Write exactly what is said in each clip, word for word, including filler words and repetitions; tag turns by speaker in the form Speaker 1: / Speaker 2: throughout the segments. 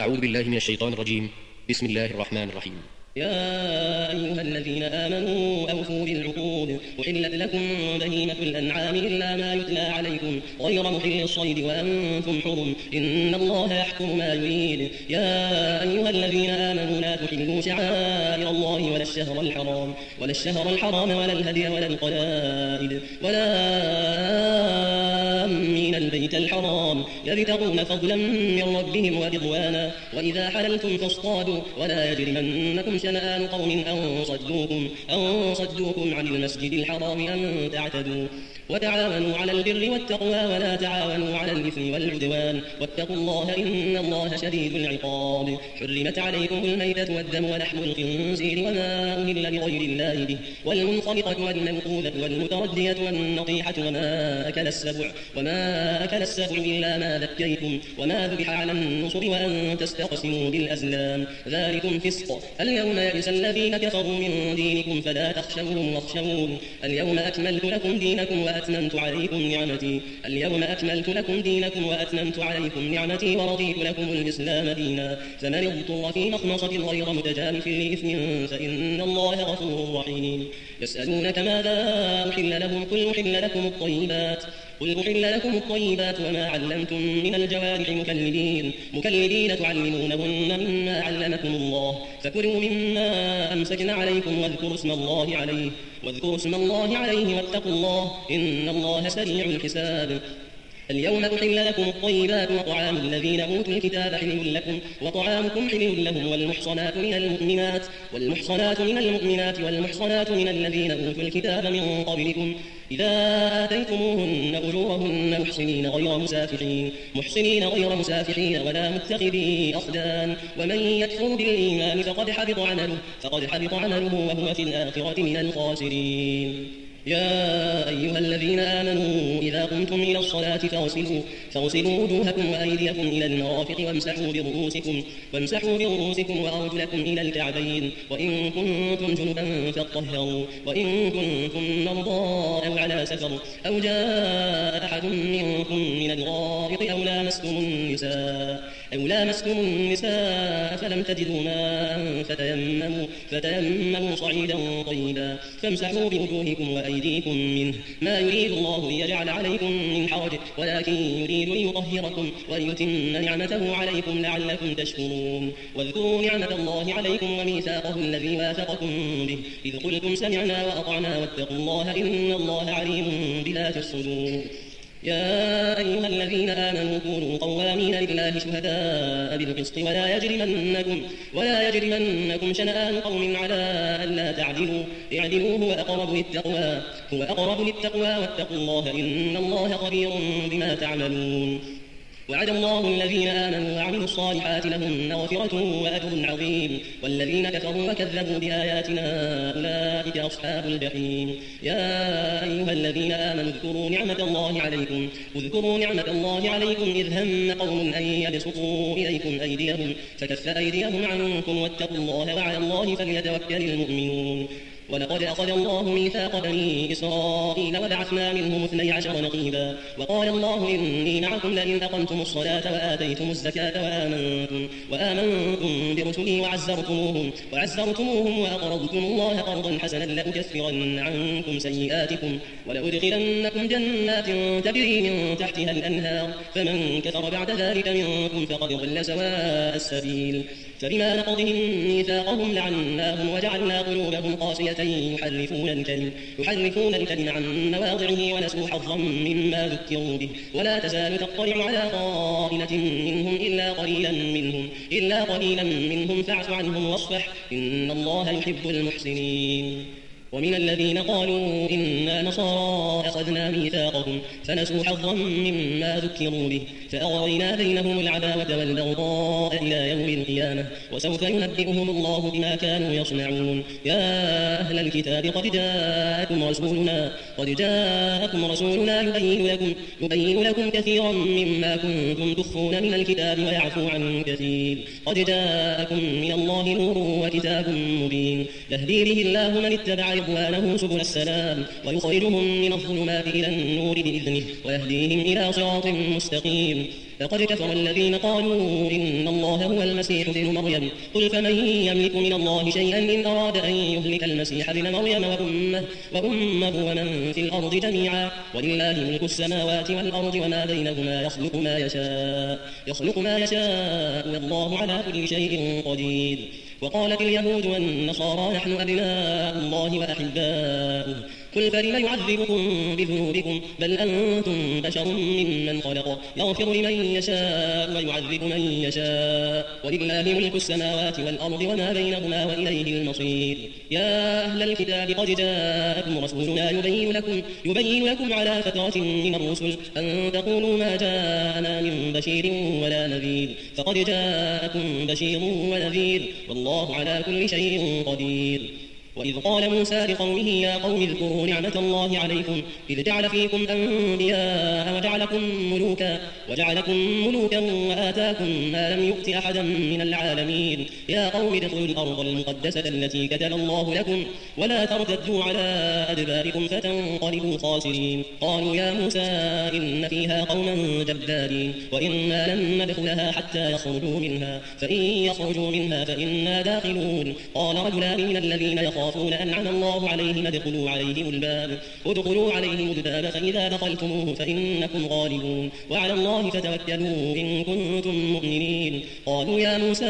Speaker 1: أعوذ بالله من الشيطان الرجيم. بسم الله الرحمن الرحيم.
Speaker 2: يا أيها الذين آمنوا أوفوا بالعقود أحلت لكم بهيمة الأنعام إلا ما يتلى عليكم غير محل الصيد وأنتم حرم إن الله يحكم ما يريد. يا أيها الذين آمنوا لا تحلوا شعائر الله ولا الشهر الحرام ولا الشهر الحرام ولا الهدي ولا القلائد ولا آمين البيت الحرام يبتغون فضلا من ربهم ورضوانا وإذا حللتم فاصطادوا ولا يجرمنكم شنآن قوم أن صدوكم, أن صدوكم عن المسجد الحرام أن تعتدوا وتعاونوا على البر والتقوى ولا تعاونوا على الإثم والعدوان واتقوا الله إن الله شديد العقاب. حرمت عليكم الميتة والدم ولحم الخنزير وما أهل لغير الله به والمنخنقة والموقوذة والمتردية والنطيحة وما أكل السبع وما أكل السبع إلا ما ذكيتم وما ذبح على النصر وأن تستقسموا بالأزلام ذلكم فسق. اليوم يئس الذين كفروا من دينكم فلا تخشوهم واخشون. اليوم أكملت لكم دينكم وأتممت عليكم نعمتي اليوم أكملت لكم دينكم وأتممت عليكم نعمتي ورضيت لكم الإسلام دينا. فمن اضطر في مخمصة غير متجانف لإثم فإن الله غفور رحيم. يسألونك ماذا أحل لهم قل أحل لكم الطيبات قل أحل لكم الطيبات وما علمتم من الجوارح مكلبين مكلبين تعلمونهن مما علمكم الله فكلوا مما أمسكن عليكم واذكروا اسم الله عليه واذكروا اسم الله عليه واتقوا الله إن الله سريع الحساب. اليوم أحل لكم الطيبات وطعام الذين أوتوا الكتاب حل لكم وطعامكم حل لهم والمحصنات من المؤمنات والمحصنات من المؤمنات والمحصنات من الذين أوتوا الكتاب من قبلكم إذا آتيتموهن أجورهن محسنين غير مسافحين محسنين غير مسافحين ولا متخذي أخدان ومن يكفر بالإيمان فقد حبط عمله فقد حبط عمله وهو في الآخرة من الخاسرين. يا أيها الذين آمنوا إذا قمتم إلى الصلاة فاغسلوا فاغسلوا وجوهكم وأيديكم إلى المرافق وامسحوا برؤوسكم وامسحوا برؤوسكم وأرجلكم إلى الكعبين وإن كنتم جنبا فاطهروا وإن كنتم مرضى أو على سفر أو جاء أحد منكم من الغائط أو لامستم النساء أو لامستم النساء فلم تجدوا ماء فتيمموا فتيمموا صعيدا طيبا فامسحوا بوجوهكم وأيديكم منه ما يريد الله ليجعل عليكم من حرج ولكن يريد ليطهركم وليتم نعمته عليكم لعلكم تشكرون. واذكروا نعمة الله عليكم وميثاقه الذي واثقكم به إذ قلتم سمعنا وأطعنا واتقوا الله إن الله عليم بذات الصدور. يا أيها الذين آمنوا كونوا قوامين لله شهداء بالقسط ولا يجرمنكم ولا يجرمنكم شنآن قوم على ألا تعدلوا اعدلوا هو أقرب للتقوى هو أقرب للتقوى واتقوا الله إن الله خبير بما تعملون. وعد الله الذين آمنوا وعملوا الصالحات لهم مغفرة وأجر عظيم والذين كفروا وكذبوا بآياتنا أولئك أصحاب الجحيم. يا أيها الذين آمنوا اذكروا نعمة الله عليكم اذكروا نعمة الله عليكم إذ هم قوم أن يبسطوا إليكم أيديهم فكف أيديهم عنكم واتقوا الله وعلى الله فليتوكل المؤمنون. ولقد أخذ الله ميثاق بني إسرائيل وبعثنا منهم اثني عشر نقيبا وقال الله إني معكم لئن أقمتم الصلاة وآتيتم الزكاة وآمنتم, وآمنتم برسلي وعزرتموهم, وعزرتموهم وأقرضتم الله قرضا حسنا لأكفرن عنكم سيئاتكم ولأدخلنكم جنات تجري من تحتها الأنهار فمن كفر بعد ذلك منكم فقد ضل سواء السبيل. فبما نقضهم ميثاقهم لعناهم وجعلنا قلوبهم قاسية يحرفون الكلم يحرفون الكلم عن مواضعه ونسوا حظا مما ذكروا به ولا تزال تطلع على طائلة منهم إلا قليلا منهم إلا قليلا منهم فاعف عنهم واصفح إن الله يحب المحسنين. ومن الذين قالوا إنا نصارى أخذنا ميثاقهم فنسوا حظا مما ذكروا به فأغرينا بينهم العداوة والبغضاء إلى يوم القيامة وسوف ينبئهم الله بما كانوا يصنعون. يا أهل الكتاب قد جاءكم رسولنا قد جاءكم رسولنا يبين لكم يبين لكم كثيرا مما كنتم تخفون من الكتاب ويعفو عن كثير قد جاءكم من الله نور وكتاب مبين يهدي به الله من اتبع رضوانه سبل السلام ويخرجهم من الظلمات إلى النور بإذنه ويهديهم إلى صراط مستقيم المبين. لقد كفر الذين قالوا إن الله هو المسيح ابن مريم قل فمن يملك من الله شيئا إن أراد أن يهلك المسيح ابن مريم وأمه, وأمه ومن في الأرض جميعا ولله ملك السماوات والأرض وما بينهما يخلق ما يشاء يخلق ما يشاء والله على كل شيء قدير. وقالت اليهود والنصارى نحن أبناء الله وأحباؤه قل فلم يعذبكم بذنوبكم بل أنتم بشر ممن خلق يغفر لمن يشاء ويعذب من يشاء ولله ملك السماوات والأرض وما بينهما وإليه المصير. يا أهل الكتاب قد جاءكم رسولنا يبين لكم, يبين لكم على فترة من الرسل أن تقولوا ما جاءنا من بشير ولا نذير فقد جاءكم بشير ونذير والله على كل شيء قدير. وإذ قال موسى لقومه يا قوم اذكروا نعمة الله عليكم إذ جعل فيكم أنبياء وجعلكم ملوكا, وجعلكم ملوكا وآتاكم ما لم يؤت أحدا من العالمين. يا قوم ادخلوا الأرض المقدسة التي كتب الله لكم ولا ترتدوا على أدباركم فتنقلبوا خاسرين. قالوا يا موسى إن فيها قوما جبارين وإنا لن ندخلها حتى يخرجوا منها فإن يخرجوا منها فإنا داخلون. قال رجلان من الذين يخافون يخافون أنعم الله عليهم ادخلوا عليهم الباب ادخلوا عليهم الباب فإذا دخلتموه فإنكم غالبون وعلى الله فتوكلوا إن كنتم مؤمنين. قالوا يا موسى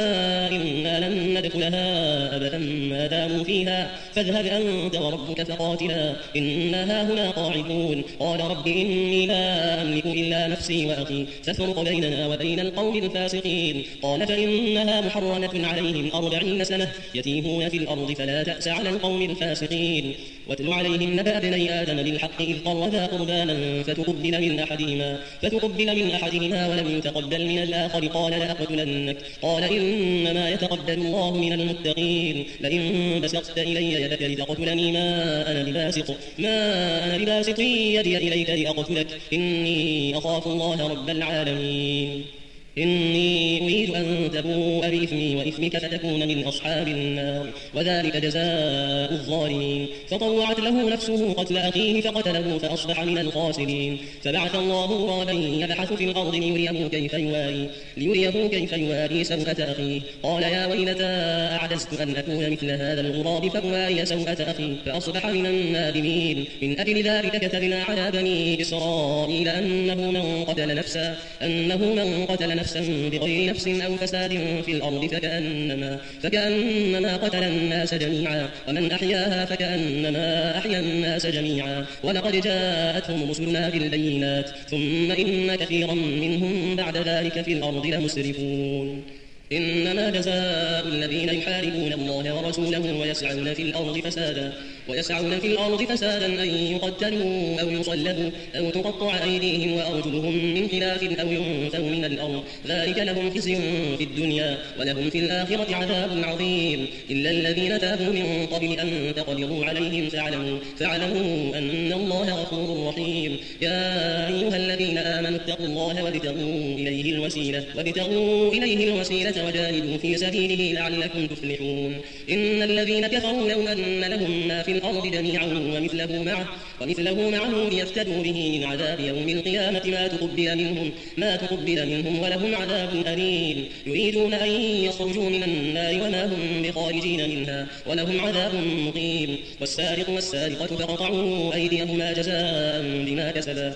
Speaker 2: إنا لن ندخلها أبدا ما داموا فيها فاذهب أنت وربك فقاتلا إنا هاهنا قاعدون. قال رب إني لا أملك إلا نفسي وأخي فافرق بيننا وبين القوم الفاسقين. قال فإنها محرمة عليهم أربعين سنة يتيهون في الأرض فلا تأس على القوم الفاسقين. واتل عليهم نبأ ابني آدم بالحق إذ قربا قربانا فتقبل من أحدهما فتقبل من أحدهما ولم يتقبل من الآخر قال لأقتلنك قال إنما يتقبل الله من المتقين. لئن بسطت إلي يدك لتقتلني ما أنا بباسط ما أنا بباسط يدي إليك لأقتلك إني أخاف الله رب العالمين. إني أريد أن تبوء بإثمي وإثمك فتكون من أصحاب النار وذلك جزاء الظالمين. فطوعت له نفسه قتل أخيه فقتله فأصبح من الخاسرين. فبعث الله غرابا يبحث في الأرض ليريه كيف يواري ليريه كيف يواري سوءة أخيه قال يا ويلتى أعجزت أن أكون مثل هذا الغراب فأواري سوءة أخي فأصبح من النادمين. من أجل ذلك كتبنا على بني إسرائيل أنه من قتل نفسا أنه من قتل نفسا نفسا بغير نفس أو فساد في الأرض فكأنما, فكأنما قتل الناس جميعا ومن أحياها فكأنما أحيا الناس جميعا. ولقد جاءتهم رسلنا بالبينات ثم إن كثيرا منهم بعد ذلك في الأرض لمسرفون. إنما جزاء الذين يحاربون الله ورسوله ويسعون في الأرض فسادا ويسعون في الأرض فسادا أن يقتلوا أو يصلبوا أو تقطع أيديهم وأرجلهم من خلاف أو ينفوا من الأرض ذلك لهم خزي في الدنيا ولهم في الآخرة عذاب عظيم. إلا الذين تابوا من قبل أن تقدروا عليهم فاعلموا, فاعلموا أن الله غفور رحيم. يا أيها الذين آمنوا اتقوا الله وابتغوا إليه الوسيلة وابتغوا إليه الوسيلة وجاهدوا في سبيله لعلكم تفلحون. إن الذين كفروا لو أن لهم ما في الأرض جميعا ومثله معه, ومثله معه ليفتدوا به من عذاب يوم القيامة ما تقبل منهم, ما تقبل منهم ولهم عذاب أليم. يريدون أن يخرجوا من النار وما هم بخارجين منها ولهم عذاب مقيم. والسارق والسارقة فقطعوا أيديهما جزاء بما كسبا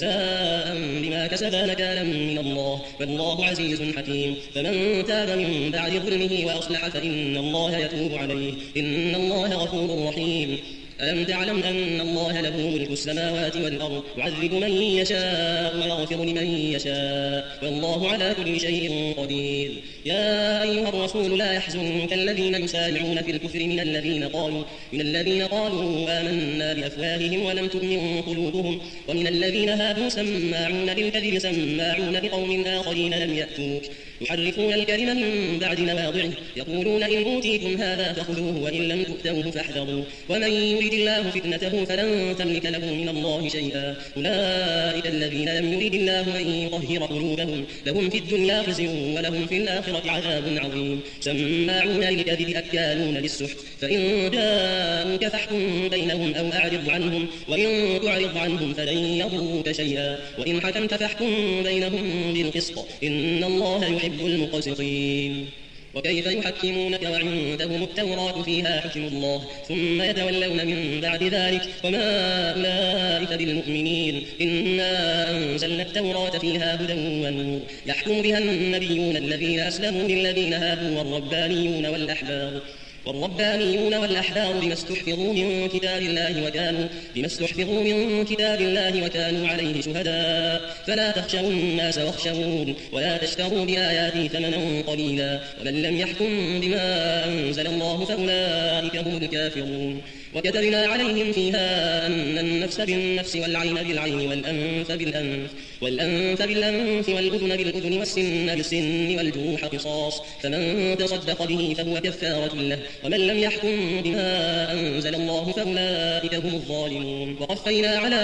Speaker 2: جزاء بما كسبا نكالا من الله والله عزيز حكيم. فمن تاب من بعد ظلمه وأصلح فإن الله يتوب عليه إن الله غفور رحيم. ألم تعلم أن الله له ملك السماوات والأرض يعذب من يشاء ويغفر لمن يشاء والله على كل شيء قدير. يا أيها الرسول لا يحزنك الذين يسارعون في الكفر من الذين قالوا من الذين قالوا آمنا بأفواههم ولم تؤمن قلوبهم ومن الذين هادوا سماعون للكذب سماعون لقوم آخرين لم يأتوك يحرفون الكلم من بعد مواضعه يقولون إن أوتيتم هذا فخذوه وإن لم تؤتوه فاحذروا ومن يرد الله فتنته فلن تملك له من الله شيئا أولئك الذين لم يرد الله أن يطهر قلوبهم لهم في الدنيا خزي ولهم في الآخرة عذاب عظيم سماعون للكذب أكالون للسحت فإن جاءوك فاحكم بينهم أو أعرض عنهم وإن تعرض عنهم فلن يضروك شيئا وإن حكمت فاحكم بينهم بالقسط إن الله يحب المقسطين وكيف يحكمونك وعندهم التوراة فيها حكم الله ثم يتولون من بعد ذلك وما أولئك بالمؤمنين إنا أنزلنا التوراة فيها هدى ونور يحكم بها النبيون الذين أسلموا للذين هادوا والربانيون والأحبار والربانيون والأحبار بما استحفظوا من كتاب الله وكانوا بما استحفظوا من كتاب الله وكانوا عليه شهداء فلا تخشوا الناس واخشون ولا تشتروا بآياتي ثمنا قليلا ومن لم يحكم بما أنزل الله فأولئك هم الكافرون وكتبنا عليهم فيها أن النفس بالنفس والعين بالعين والأنف بالأنف والأنف بالأنف والأذن بالأذن والسن بالسن والجروح قصاص فمن تصدق به فهو كفارة له ومن لم يحكم بما أنزل الله فأولئك هم الظالمون وقفينا على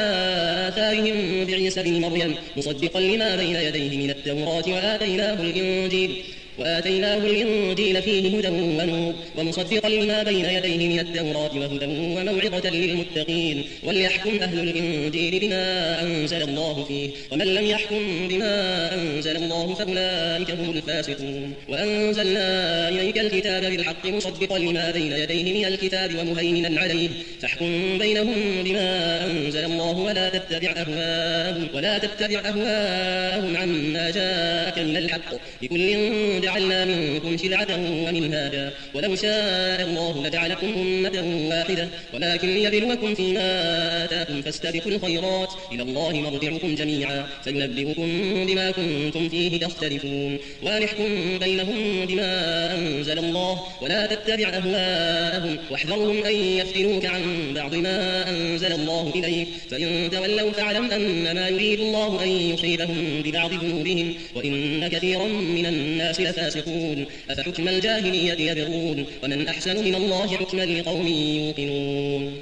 Speaker 2: آثارهم بعيسى بن مريم مصدقا لما بين يديه من التوراة وآتيناه الإنجيل وآتيناه الإنجيل فيه هدى ونور ومصدقا لما بين يديه من التوراة وهدى وموعظة للمتقين وليحكم أهل الإنجيل بما أنزل الله فيه ومن لم يحكم بما أنزل الله فأولئك هم الفاسقون وأنزلنا إليك الكتاب بالحق مصدقا لما بين يديه من الكتاب ومهيمنا عليه فاحكم بينهم بما أنزل الله ولا تتبع أهواءهم ولا تتبع أهواءهم عما جاءك من الحق لكل جعلنا منكم شرعة ومنهاجا ولو شاء الله لجعلكم أمة واحدة ولكن ليبلوكم فيما آتاكم فاستبقوا الخيرات إلى الله مرجعكم جميعا فينبئكم بما كنتم فيه تختلفون ونحكم بينهم بما أنزل الله ولا تتبع أهواءهم واحذرهم أن يفتنوك عن بعض ما أنزل الله إليك فإن تولوا فاعلم أنما يريد الله أن يصيبهم ببعض ذنوبهم وإن كثيرا من الناس لفاسقون أفحكم الجاهلية يبغون ومن أحسن من الله حكما لقوم يوقنون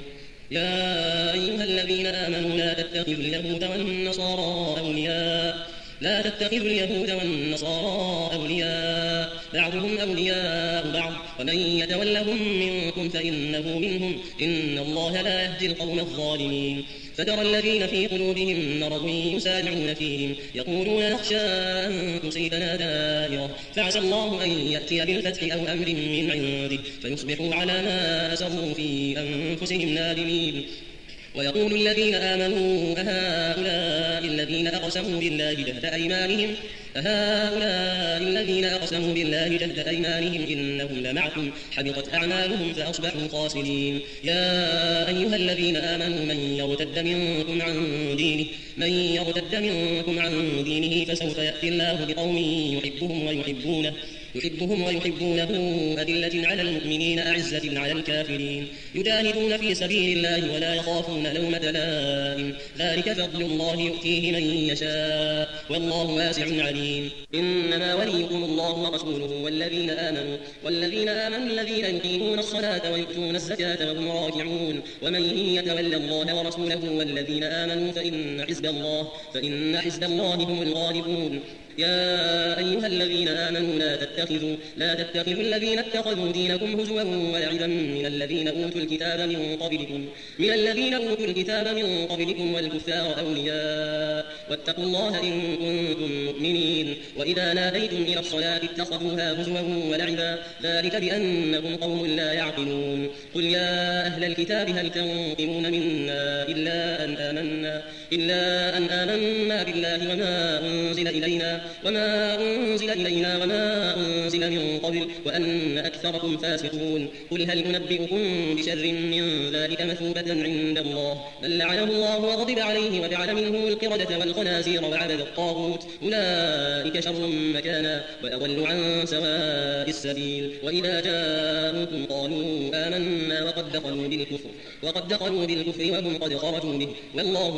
Speaker 2: يا أيها الذين آمنوا لا تتخذوا اليهود والنصارى أولياء لا تتخذوا اليهود والنصارى أولياء بعضهم أولياء بعض ومن يتولهم منكم فإنه منهم إن الله لا يهدي القوم الظالمين فترى الذين في قلوبهم مرض يسارعون فيهم يقولون نخشى أن تصيبنا دائرة فعسى الله أن يأتي بالفتح أو أمر من عنده فيصبحوا على ما أسروا في أنفسهم نادمين ويقول الذين آمنوا أهؤلاء الذين أقسموا بالله جهد أيمانهم أهؤلاء الذين أقسموا بالله جهد أيمانهم إنهم لمعكم حبطت أعمالهم فأصبحوا خاسرين يا أيها الذين آمنوا من يرتد منكم عن دينه من يرتد منكم عن دينه فسوف يأتي الله بقوم يحبهم ويحبونه يحبهم ويحبونه أذلة على المؤمنين أعزة على الكافرين يجاهدون في سبيل الله ولا يخافون لومة لائم ذلك فضل الله يؤتيه من يشاء والله واسع عليم إنما وليكم الله ورسوله والذين آمنوا والذين آمنوا الذين يقيمون الصلاة ويؤتون الزكاة وهم راكعون ومن يتولى الله ورسوله والذين آمنوا فإن حزب الله فإن حزب الله هم الغالبون يا أيها الذين آمنوا لا تتخذوا لا تتخذوا الذين اتخذوا دينكم هزوا ولعبا من الذين أوتوا الكتاب من قبلكم من الذين أوتوا الكتاب من قبلكم والكفار أولياء واتقوا الله إن كنتم مؤمنين وإذا ناديتم إلى الصلاة اتخذوها هزوا ولعبا ذلك بأنهم قوم لا يعقلون قل يا أهل الكتاب هل تنقمون منا إلا أن آمنا إلا أن آمنا بالله وما أنزل إلينا وما أنزل إلينا وما أنزل من قبل وأن أكثركم فاسقون قل هل ننبئكم بشر من ذلك مثوبة عند الله بل لعنه الله وغضب عليه وجعل منه القردة والخنازير وعبد الطاغوت أولئك شر مكانا وأضل عن سواء السبيل وإذا جاءوكم قالوا آمنا وقد دخلوا بالكفر وقد دخلوا بالكفر وهم قد خرجوا به والله أعلم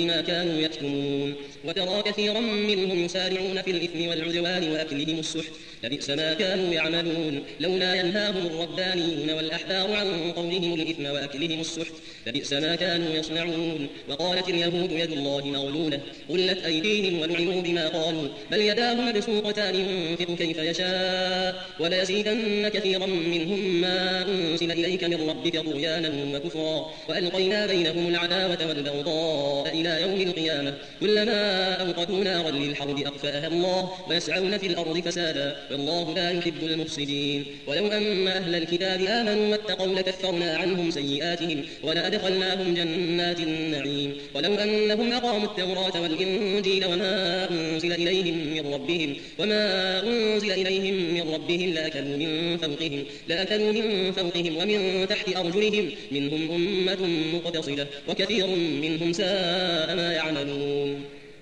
Speaker 2: بما كانوا يكتمون. وترى كثيرا منهم يسارعون في الإثم والعدوان وأكلهم السحت لبئس ما كانوا يعملون. لولا ينهاهم الربانيون والأحبار عن قولهم الإثم وأكلهم السحت لبئس ما كانوا يصنعون. وقالت اليهود يد الله مغلولة غلت أيديهم ولعنوا بما قالوا بل يداه مبسوطتان ينفق كيف يشاء وليزيدن كثيرا منهم ما أنزل إليك من ربك طغيانا وكفرا وألقينا بينهم العداوة والبغضاء إلى يوم القيامة كلما أوقدوا نارا للحرب أطفأها الله ويسعون في الأرض فسادا والله لا يحب المفسدين. ولو أن أهل الكتاب آمنوا واتقوا لكفرنا عنهم سيئاتهم ولأدخلناهم جنات النعيم. ولو أنهم أقاموا التوراة والإنجيل وما أنزل إليهم من ربهم وما أنزل إليهم من ربهم لأكلوا من فوقهم لأكلوا من فوقهم ومن تحت أرجلهم منهم أمة مقتصدة وكثير منهم ساء ما يعملون.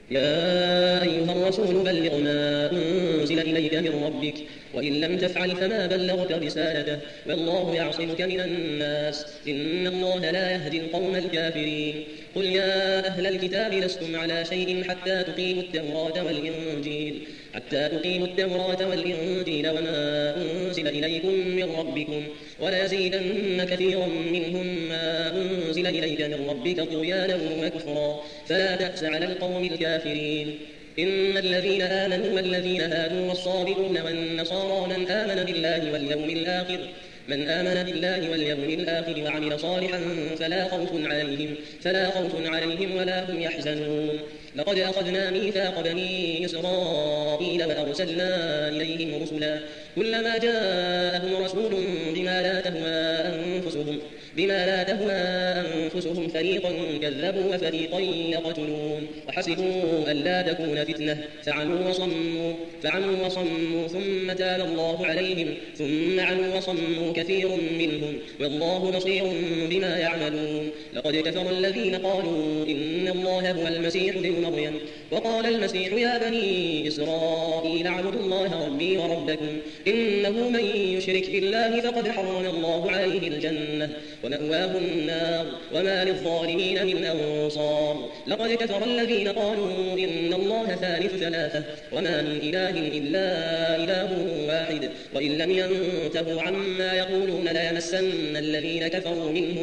Speaker 2: يا أيها الرسول بلغ ما أنزل إليك من ربك وإن لم تفعل فما بلغت رسالته والله يعصمك من الناس إن الله لا يهدي القوم الكافرين. قل يا أهل الكتاب لستم على شيء حتى تقيموا التوراة والإنجيل حتى تقيموا التوراة والإنجيل وما أنزل إليكم من ربكم وليزيدن كثيرا منهم ما أنزل إليك من ربك طغيانا وكفرا فلا تأس على القوم الكافرين. إن الذين آمنوا والذين هادوا والصابئون والنصارى من آمن بالله واليوم الآخر من آمن بالله واليوم الآخر وعمل صالحا فلا خوف عليهم فلا خوف عليهم ولا هم يحزنون. لقد أخذنا ميثاق بني إسرائيل وأرسلنا إليهم رسلا كلما جاءهم رسول بما لا تهوى أنفسهم بما لا تهوى أنفسهم فريقا كذبوا وفريقا يقتلون وحسبوا ألا تكون فتنة فعموا وصموا فعموا وصموا ثم تاب الله عليهم ثم عموا وصموا كثير منهم والله بصير بما يعملون. لقد كفر الذين قالوا إن الله هو المسيح ابن مريم وقال المسيح يا بني إسرائيل اعبدوا الله ربي وربكم إنه من يشرك بالله فقد حرم الله عليه الجنة ومأواه النار وما للظالمين من أنصار. لقد كفر الذين قالوا إن الله ثالث ثلاثة وما من إله إلا إله واحد وإن لم ينتهوا عما يقولون ليمسن الذين كفروا منهم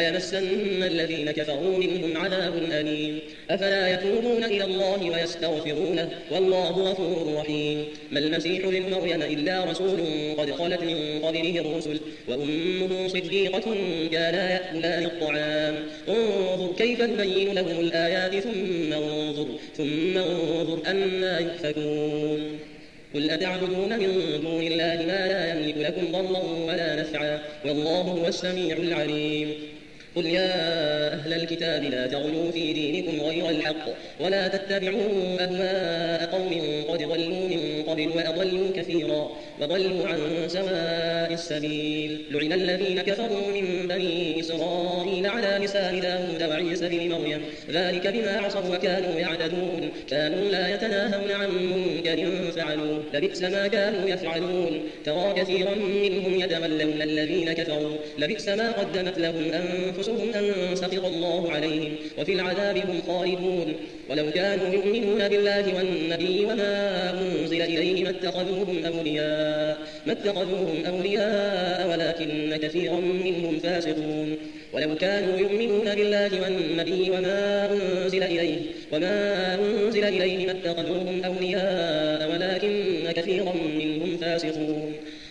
Speaker 2: ليمسن الذين كفروا منهم عذاب أليم. أفلا يتوبون إلى الله ويستغفرونه والله غفور رحيم. ما المسيح ابن مريم إلا رسول قد خلت من قبله الرسل وأمه صديقة كانا يأكلان الطعام انظر كيف نبين لهم الآيات ثم انظر ثم انظر أنا يؤفكون. قل أتعبدون من دون الله ما لا يملك لكم ضرا ولا نفعا والله هو السميع العليم. قل يا أهل الكتاب لا تغلوا في دينكم غير الحق ولا تتبعوا أهواء قوم قد ضلوا من قبل وأضلوا كثيرا وضلوا عن سواء السبيل. لعن الذين كفروا من بني إسرائيل على لسان داود وعيسى بن مريم ذلك بما عصوا وكانوا يعتدون كانوا لا يتناهون عن منكر فعلوه لبئس ما كانوا يفعلون. ترى كثيرا منهم يتولون الذين كفروا لبئس ما قدمت لهم أنفسهم أن سخط الله عليهم وفي العذاب هم خالدون. ولو كانوا يؤمنون بالله والنبي وما أنزل إليه ما اتخذوهم أولياء ما اتخذوهم أولياء ولكن كثيرا منهم فاسقون. ولو كانوا يؤمنون بالله والنبي وما أنزل إليه وما أنزل إليه ما اتخذوهم أولياء ولكن كثيرا منهم فاسقون.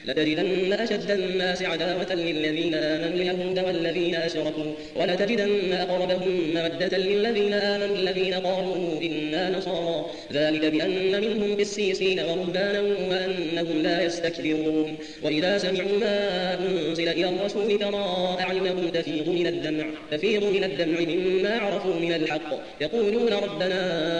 Speaker 2: لتجدن أشد الناس عداوة للذين آمنوا اليهود والذين أشركوا ولتجدن أقربهم مودة للذين آمنوا الذين قالوا إنا نصارى ذلك بأن منهم قسيسين ورهبانا وأنهم لا يستكبرون. وإذا سمعوا ما أنزل إلى الرسول ترى أعينهم تفيض من الدمع تفيض من الدمع مما عرفوا من الحق يقولون ربنا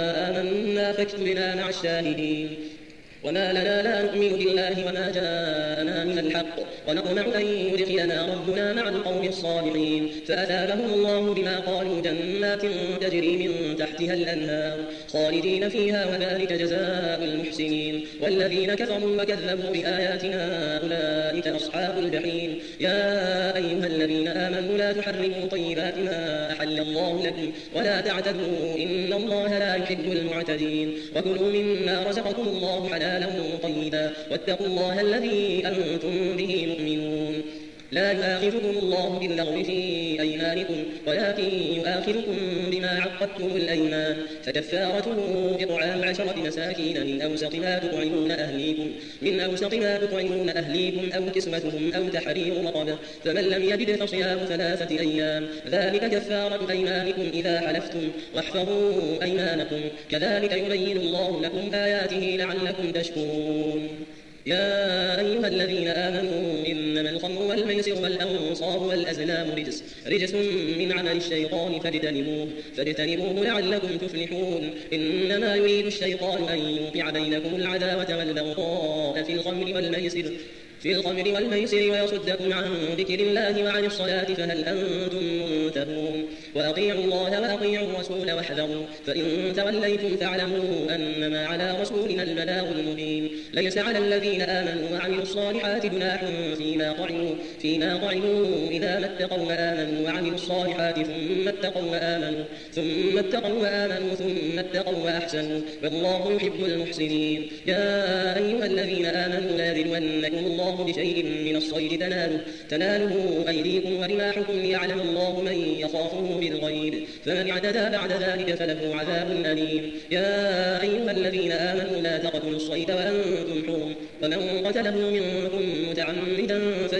Speaker 2: آمنا فاكتبنا مع الشاهدين. وما لنا لا نؤمن بالله وما جاءنا من الحق ونطمع أن يدخلنا ربنا مع القوم الصالحين فأثابهم الله بما قالوا جنات تجري من تحت تحتها الأنهار خالدين فيها وذلك جزاء المحسنين والذين كفروا وكذبوا بآياتنا أولئك أصحاب الجحيم يا أيها الذين آمنوا لا تحرموا طيبات ما أحل الله لكم ولا تعتدوا إن الله لا يحب المعتدين وكلوا مما رزقكم الله حلالا طيبا واتقوا الله الذي أنتم به مؤمنون لا يؤاخذكم الله باللغو في أيمانكم ولكن يؤاخذكم بما عقدتم الأيمان فكفارته إطعام عشرة مساكين من أوسط ما تطعمون أهليكم من أوسط ما تطعمون أهليكم أو كسوتهم أو تحرير رقبة فمن لم يجد فصيام ثلاثة أيام ذلك كفارة أيمانكم إذا حلفتم واحفظوا أيمانكم كذلك يبين الله لكم آياته لعلكم تشكرون يا أيها الذين آمنوا إنما الخمر والميسر والأنصاب والأزلام رجس رجس من عمل الشيطان فاجتنبوه فاجتنبوه لعلكم تفلحون إنما يريد الشيطان أن يوقع بينكم العداوة والبغضاء في الخمر والميسر في الخمر والميسر ويصدكم عن ذكر الله وعن الصلاة فهل أنتم منتهون وأطيعوا الله وأطيعوا الرسول واحذروا فإن توليتم فاعلموا أنما على رسولنا البلاغ المبين ليس على الذين آمنوا وعملوا الصالحات جناح فيما طعموا فيما طعموا إذا ما اتقوا وآمنوا وعملوا الصالحات ثم اتقوا وآمنوا ثم اتقوا وآمنوا ثم اتقوا وأحسنوا والله يحب المحسنين يا أيها الذين آمنوا لا يبلونكم الله بشيء من الصيد تناله, تناله أيديكم ورماحكم ليعلم الله من يخافه بالغيب فمن اعتدى بعد ذلك فله عذاب أليم يا أيها الذين آمنوا لا تقتلوا الصيد وأنتم حرم ومن قتله منكم متعمدا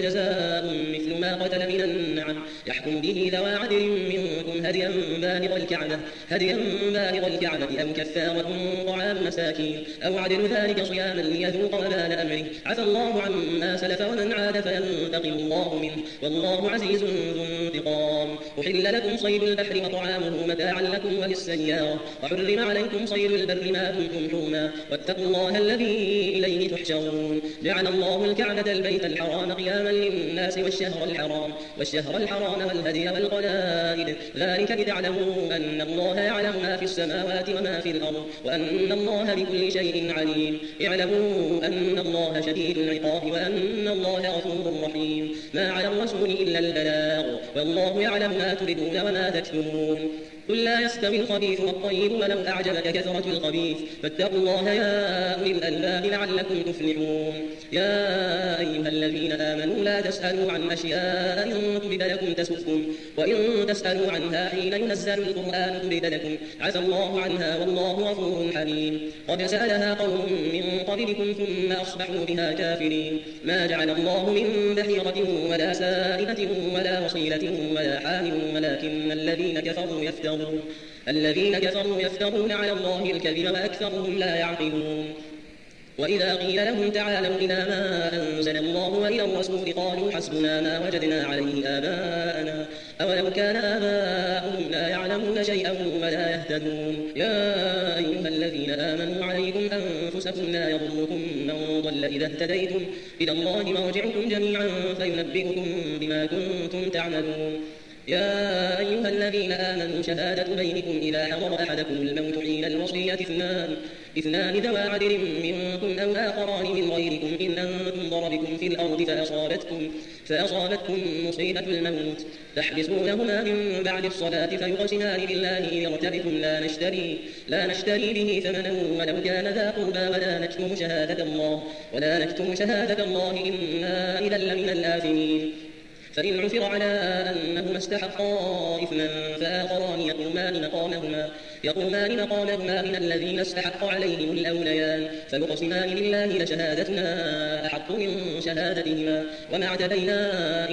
Speaker 2: فجزاء مثل ما قتل من النعم يحكم به ذوى عدل منكم هديا بالغ الكعبة هديا بالغ الكعبة أو كفارة طعام مساكين أو عدل ذلك صياما ليذوق وبال أمره عفى الله عما سلف ومن عاد فينتقم الله منه والله عزيز ذو انتقام أحل لكم صيد البحر وطعامه متاعا لكم وللسيارة وحرم عليكم صيد البر ما دمتم حرما واتقوا الله الذي إليه تحشرون جعل الله الكعبة البيت الحرام قياما للناس والشهر الحرام والشهر الحرام والهدي والقلائد ذلك لتعلموا أن الله يعلم ما في السماوات وما في الأرض وأن الله بكل شيء عليم اعلموا أن الله شديد العقاب وأن الله غفور رحيم ما على الرسول إلا البلاغ والله يعلم ما تبدون وما تكتمون قل لا يستوي الخبيث والطيب ولو أعجبك كثرة الخبيث فاتقوا الله يا أولي الألباب لعلكم تفلحون يا أيها الذين آمنوا لا تسألوا عن أشياء إن تبد لكم تسؤكم وإن تسألوا عنها حين ينزل القرآن تبد لكم عفى الله عنها والله غفور حليم قد سألها قوم من قبلكم ثم أصبحوا بها كافرين ما جعل الله من بحيرة ولا سائبة ولا وصيلة ولا حامل ولكن الذين كفروا يفترون الذين كفروا يفترون على الله الكذب وأكثرهم لا يعقلون وإذا قيل لهم تعالوا إلى ما أنزل الله وإلى الرسول قالوا حسبنا ما وجدنا عليه آباءنا أولو كان آباؤهم لا يعلمون شيئا ولا يهتدون يا أيها الذين آمنوا عليكم أنفسكم لا يضركم من ضل إذا اهتديتم إلى الله مرجعكم جميعا فينبئكم بما كنتم تعملون يا أيها الذين آمنوا شهادة بينكم إذا حضر أحدكم الموت حين الوصية اثنان اثنان ذوى عدل منكم أو آخران من غيركم إن أنتم ضربتم في الأرض فأصابتكم, فأصابتكم مصيبة الموت تحبسونهما من بعد الصلاة فيقسمان بالله إن ارتبتم لا نشتري, لا نشتري به ثمنا ولو كان ذا قربى ولا نكتم شهادة الله, ولا نكتم شهادة الله إنا إذا لمن الآثمين فإن عثر على أنهما استحقا إثما فآخران يقومان مقامهما, يقومان مقامهما من الذين استحق عليهم الأوليان فيقسمان بالله لشهادتنا أحق من شهادتهما وما اعتدينا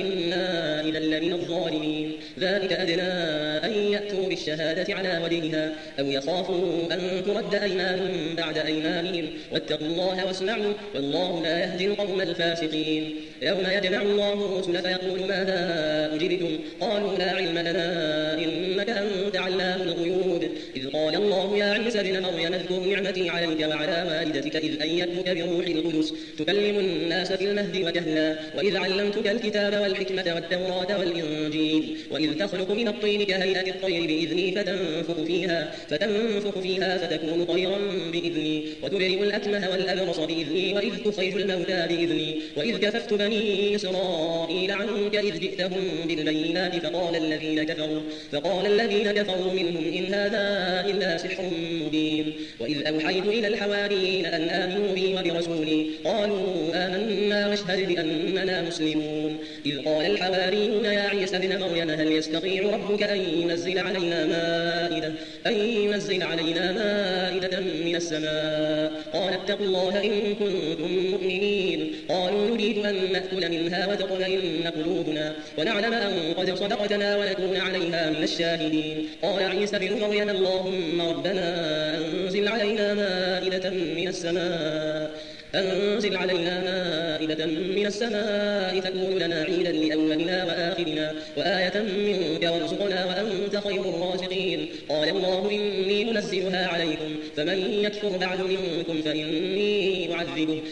Speaker 2: إنا إذا لمن الظالمين ذلك أدنى أن يأتوا بالشهادة على وجهها أو يخافوا أن ترد أيمان بعد أيمانهم واتقوا الله واسمعوا والله لا يهدي القوم الفاسقين يوم يجمع الله الرسل فيقول ماذا أجبتم قالوا لا علم لنا إنك أنت علام الغيوب إذ قال الله يا عيسى ابن مريم اذكر نعمتي عليك وعلى والدتك إذ أيدتك بروح القدس تكلم الناس في المهد وكهلا وإذ علمتك الكتاب والحكمة والتوراة والإنجيل وإذ تخلق من الطين كهيئة سلسلة الطير بإذني فتنفخ فيها, فتنفخ فيها فتكون طيرا بإذني وتبرئ الأكمه والأبرص بإذني وإذ تخرج الموتى بإذني وإذ كففت بني إسرائيل عنك إذ جئتهم بالبينات فقال الذين كفروا, فقال الذين كفروا منهم إن هذا إلا سحر مبين. وإذ أوحيت إلى الحواريين أن آمنوا بي وبرسولي قالوا آمنا واشهد بأننا مسلمون. إذ قال الحواريون يا عيسى ابن مريم هل يستطيع ربك أن ينزل علينا مائدة, أن ينزل علينا مائدة من السماء؟ قال اتقوا الله إن كنتم مؤمنين. قالوا نريد أن نأكل منها وتطمئن قلوبنا ونعلم أن قد صدقتنا ونكون عليها من الشاهدين. قال عيسى ابن مريم اللهم ربنا أنزل علينا مائدة من السماء أنزل علينا مائدة من السماء تكون لنا عيدا لأولنا وآخرنا وآية منك وارزقنا وأنت خير الرازقين. قال الله إني منزلها عليكم فمن يكفر بعد منكم فإني أعذبه,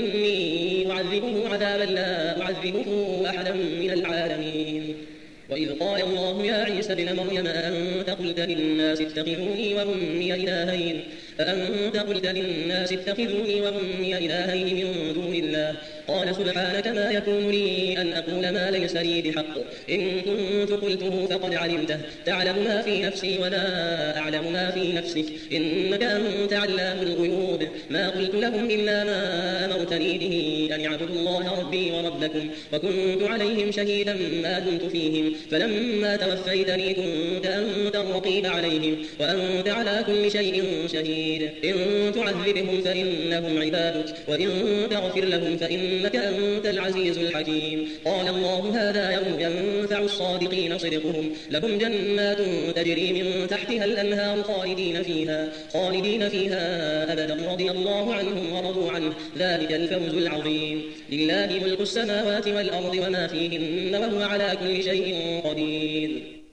Speaker 2: فإني أعذبه عذابا لا أعذبه أحدا من العالمين. وإذ قال الله يا عيسى ابن مريم أأنت قلت للناس اتخذوني وأمي إلهين أأنت قلت للناس اتخذوني وأمي إلهين من دون الله؟ قال سبحانك ما يكون لي أن أقول ما ليس لي بحق إن كنت قلته فقد علمته تعلم ما في نفسي ولا أعلم ما في نفسك إنك أنت علام الغيوب. ما قلت لهم إلا ما أمرتني به أن اعبدوا الله ربي وربكم وكنت عليهم شهيدا ما دمت فيهم فلما توفيتني كنت أنت الرقيب عليهم وأنت على كل شيء شهيد. إن تعذبهم فإنهم عبادك وإن تغفر لهم فإنك أنت العزيز الحكيم. قال الله هذا يوم ينفع الصادقين صدقهم لهم جنات تجري من تحتها الأنهار خالدين فيها, خالدين فيها أبدا رضي الله عنهم ورضوا عنه ذلك الفوز العظيم. لله ملك السماوات والأرض وما فيهن وهو على كل شيء قدير.